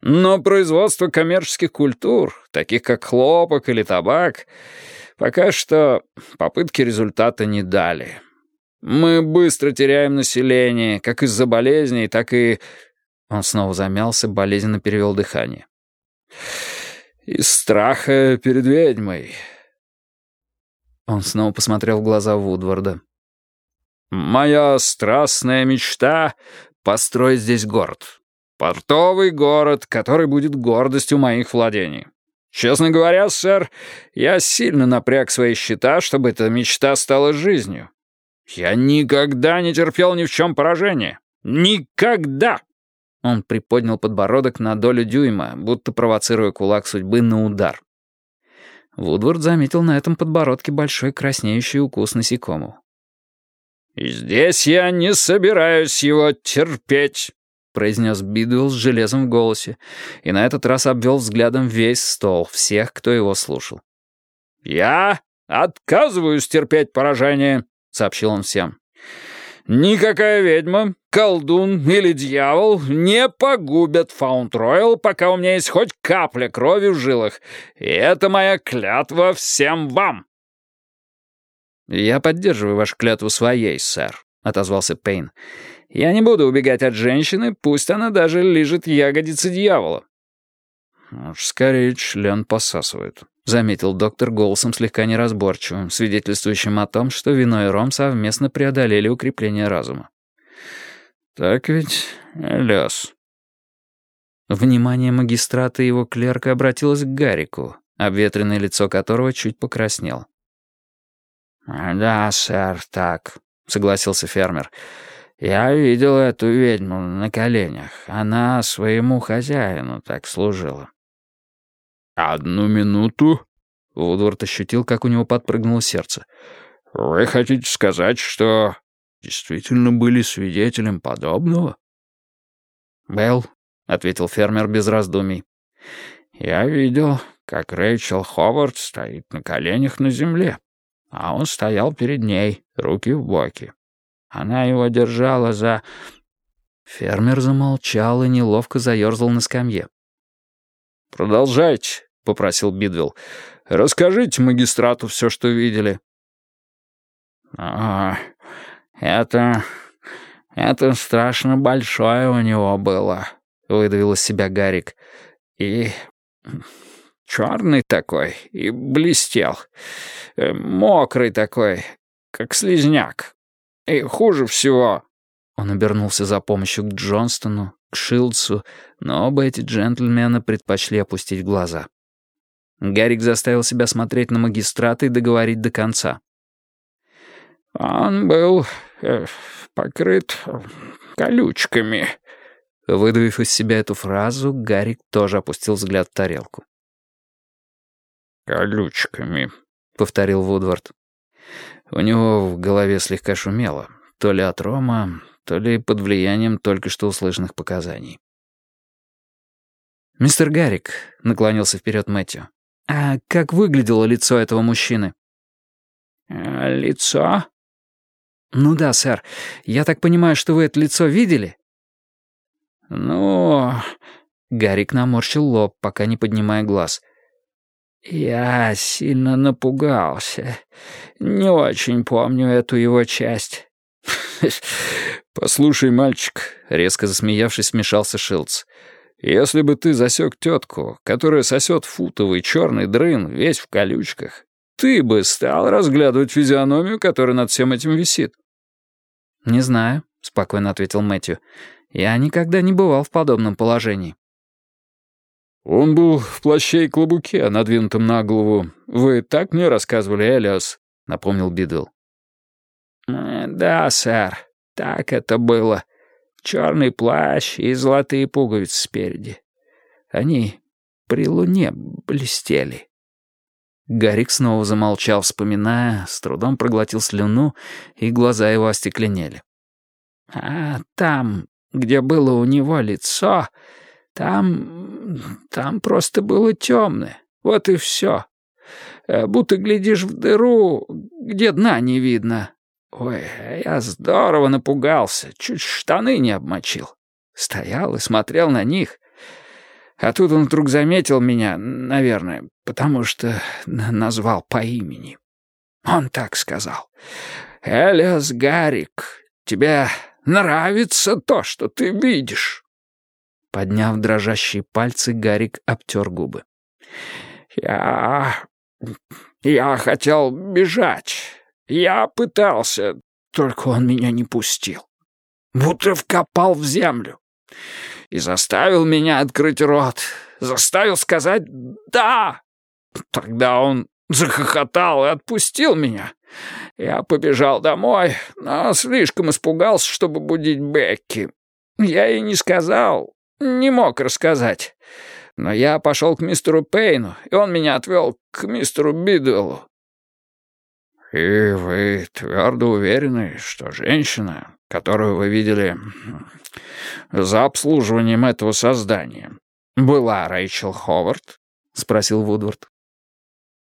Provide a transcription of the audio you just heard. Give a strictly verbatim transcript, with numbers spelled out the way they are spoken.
Но производство коммерческих культур, таких как хлопок или табак, пока что попытки результата не дали. Мы быстро теряем население, как из-за болезней, так и...» Он снова замялся, болезненно перевел дыхание. «Из страха перед ведьмой». Он снова посмотрел в глаза Вудварда. «Моя страстная мечта — построить здесь город. Портовый город, который будет гордостью моих владений. Честно говоря, сэр, я сильно напряг свои счета, чтобы эта мечта стала жизнью. Я никогда не терпел ни в чем поражения. Никогда!» Он приподнял подбородок на долю дюйма, будто провоцируя кулак судьбы на удар. Вудвард заметил на этом подбородке большой краснеющий укус насекомого. «И здесь я не собираюсь его терпеть», — произнес Бидуэлл с железом в голосе, и на этот раз обвел взглядом весь стол, всех, кто его слушал. «Я отказываюсь терпеть поражение», — сообщил он всем. «Никакая ведьма, колдун или дьявол не погубят Фаунд-Ройл, пока у меня есть хоть капля крови в жилах, и это моя клятва всем вам». «Я поддерживаю вашу клятву своей, сэр», — отозвался Пейн. «Я не буду убегать от женщины, пусть она даже лижет ягодицы дьявола». «Уж скорее член посасывает», — заметил доктор голосом слегка неразборчивым, свидетельствующим о том, что вино и ром совместно преодолели укрепление разума. «Так ведь, Элиас?» Внимание магистрата и его клерка обратилось к Гаррику, обветренное лицо которого чуть покраснело. «Да, сэр, так», — согласился фермер. «Я видел эту ведьму на коленях. Она своему хозяину так служила». «Одну минуту», — Вудвард ощутил, как у него подпрыгнуло сердце. «Вы хотите сказать, что действительно были свидетелем подобного?» «Белл», — ответил фермер без раздумий. «Я видел, как Рэйчел Ховард стоит на коленях на земле, а он стоял перед ней, руки в боки. Она его держала за...» Фермер замолчал и неловко заерзал на скамье. «Продолжайте», — попросил Бидвелл. «Расскажите магистрату все, что видели». «А, это... это страшно большое у него было», — выдавил из себя Гаррик. «И черный такой, и блестел. Мокрый такой, как слизняк. И хуже всего...» Он обернулся за помощью к Джонстону, к Шилдсу, но оба эти джентльмена предпочли опустить глаза. Гаррик заставил себя смотреть на магистрата и договорить до конца. «Он был э, покрыт колючками». Выдавив из себя эту фразу, Гаррик тоже опустил взгляд в тарелку. «Колючками», — повторил Вудвард. У него в голове слегка шумело, то ли от рома, то ли под влиянием только что услышанных показаний. «Мистер Гаррик», — наклонился вперед Мэтью, — «а как выглядело лицо этого мужчины?» «А, лицо?» «Ну да, сэр. Я так понимаю, что вы это лицо видели?» «Ну...» — Гаррик наморщил лоб, пока не поднимая глаз. «Я сильно напугался. Не очень помню эту его часть». «Послушай, мальчик», — резко засмеявшись, вмешался Шилдс, «если бы ты засек тетку, которая сосет футовый черный дрын, весь в колючках, ты бы стал разглядывать физиономию, которая над всем этим висит». «Не знаю», — спокойно ответил Мэтью. «Я никогда не бывал в подобном положении». «Он был в плаще и клобуке, надвинутом на голову. Вы так мне рассказывали, Элиас», — напомнил Бидуэлл. «Да, сэр, так это было. Черный плащ и золотые пуговицы спереди. Они при луне блестели». Гаррик снова замолчал, вспоминая, с трудом проглотил слюну, и глаза его остекленели. «А там, где было у него лицо, там... там просто было темное. Вот и все. Будто глядишь в дыру, где дна не видно. Ой, я здорово напугался, чуть штаны не обмочил. Стоял и смотрел на них. А тут он вдруг заметил меня, наверное, потому что назвал по имени. Он так сказал: «Элиас Гаррик, тебе нравится то, что ты видишь?» Подняв дрожащие пальцы, Гаррик обтер губы. «Я... я хотел бежать. Я пытался, только он меня не пустил. Будто вкопал в землю. И заставил меня открыть рот. Заставил сказать «да». Тогда он захохотал и отпустил меня. Я побежал домой, но слишком испугался, чтобы будить Бекки. Я ей не сказал, не мог рассказать. Но я пошел к мистеру Пейну, и он меня отвел к мистеру Бидуэллу». «И вы твердо уверены, что женщина, которую вы видели за обслуживанием этого создания, была Рэйчел Ховард?» — спросил Вудвард.